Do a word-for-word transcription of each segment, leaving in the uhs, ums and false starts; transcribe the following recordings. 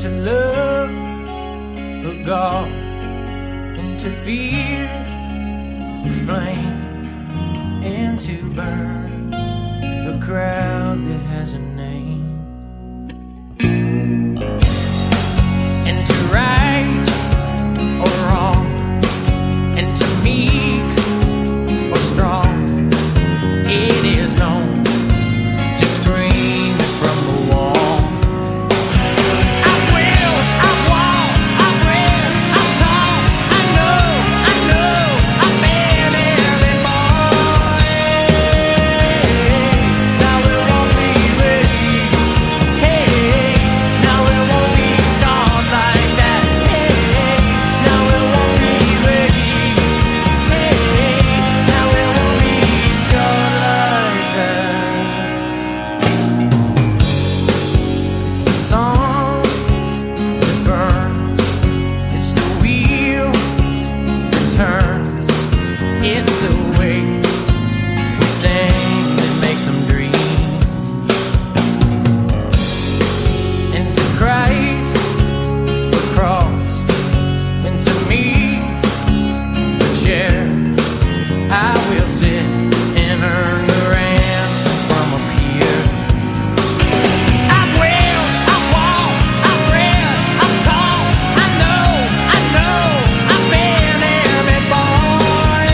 into love for God, into fear the flame, and to burn a crowd that has a name, and to right or wrong, and to meek or strong. It is known to scream from the wall. I will, I won't, I've read, I've taught, I know, I know, I've been every boy. Now it won't be raped, hey, now it won't be scarred like that, hey, now it won't be raped, hey, now it won't be scarred like that. It's the song that burns, it's the wheel that turns, it's the way we sing that makes them dream. Into Christ, the cross, into me, the chair. I will sit and earn the ransom from up here. I will, I won't, I've read, I've taught, I know, I know, I've been every boy.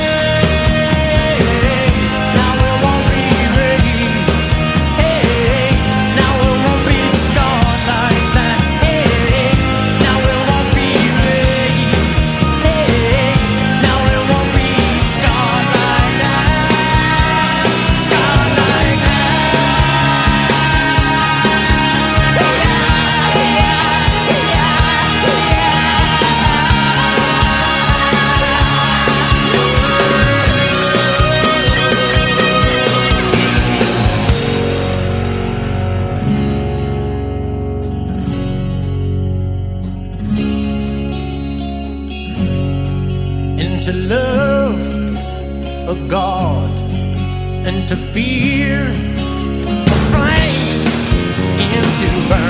Now it won't be raped, hey, now it won't be scarred like that, hey, now it won't be raped, hey, now it won't be scarred like that, scarred like that. Into love of God, and to fear a flame, into burn